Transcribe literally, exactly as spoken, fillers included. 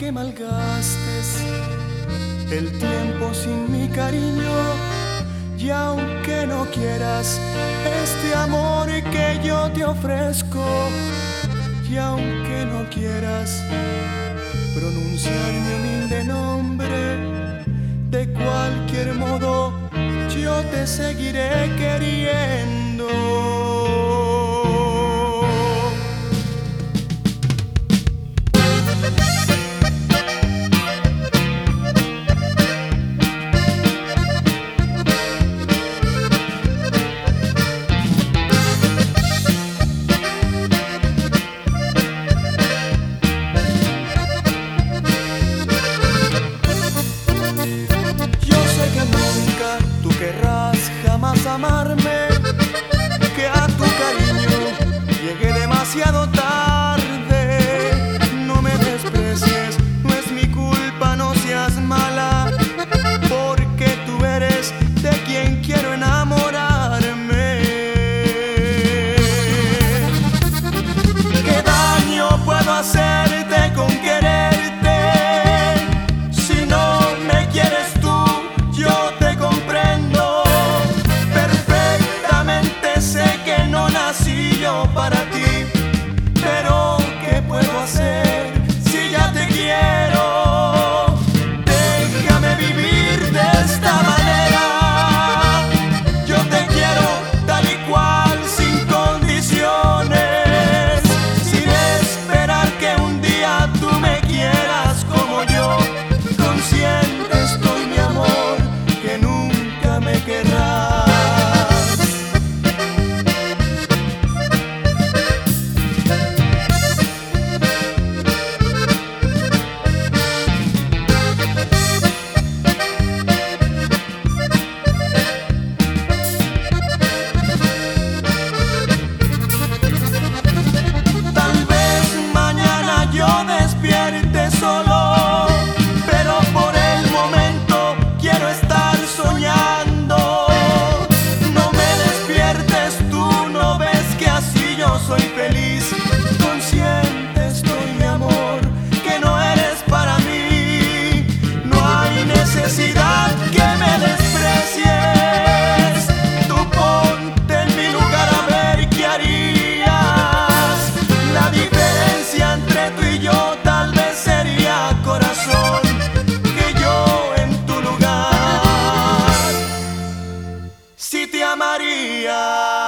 que malgastes el tiempo sin mi cariño, y aunque no quieras este amor que yo te ofrezco, y aunque no quieras pronunciar mi humilde nombre, de cualquier modo yo te seguiré queriendo. Tú querrás jamás amarme, que a tu cariño llegué demasiado tarde. No me desprecies, no es mi culpa, no seas mala, porque tú eres de quien quiero enamorarme. ¿Qué daño puedo hacerte con quererte? Si no me quieres tú, yo te comprendo perfectamente, sé que no nací yo para ti, pero ¿qué puedo hacer si ya te quiero? Déjame vivir de esta manera, yo te quiero tal y cual, sin condiciones, sin esperar que un día tú me quieras como yo. Consciente estoy, mi amor, que nunca me querrás. Tal vez mañana yo despierte solo, pero por el momento quiero estar soñando. No me despiertes, tú no ves que así yo soy feliz. Consciente estoy, mi amor, que no eres para mí. No hay necesidad que me desprecies. Tú ponte en mi lugar a ver qué harías. La diferencia entre tú y yo tal vez sería, corazón, que yo en tu lugar sí te amaría.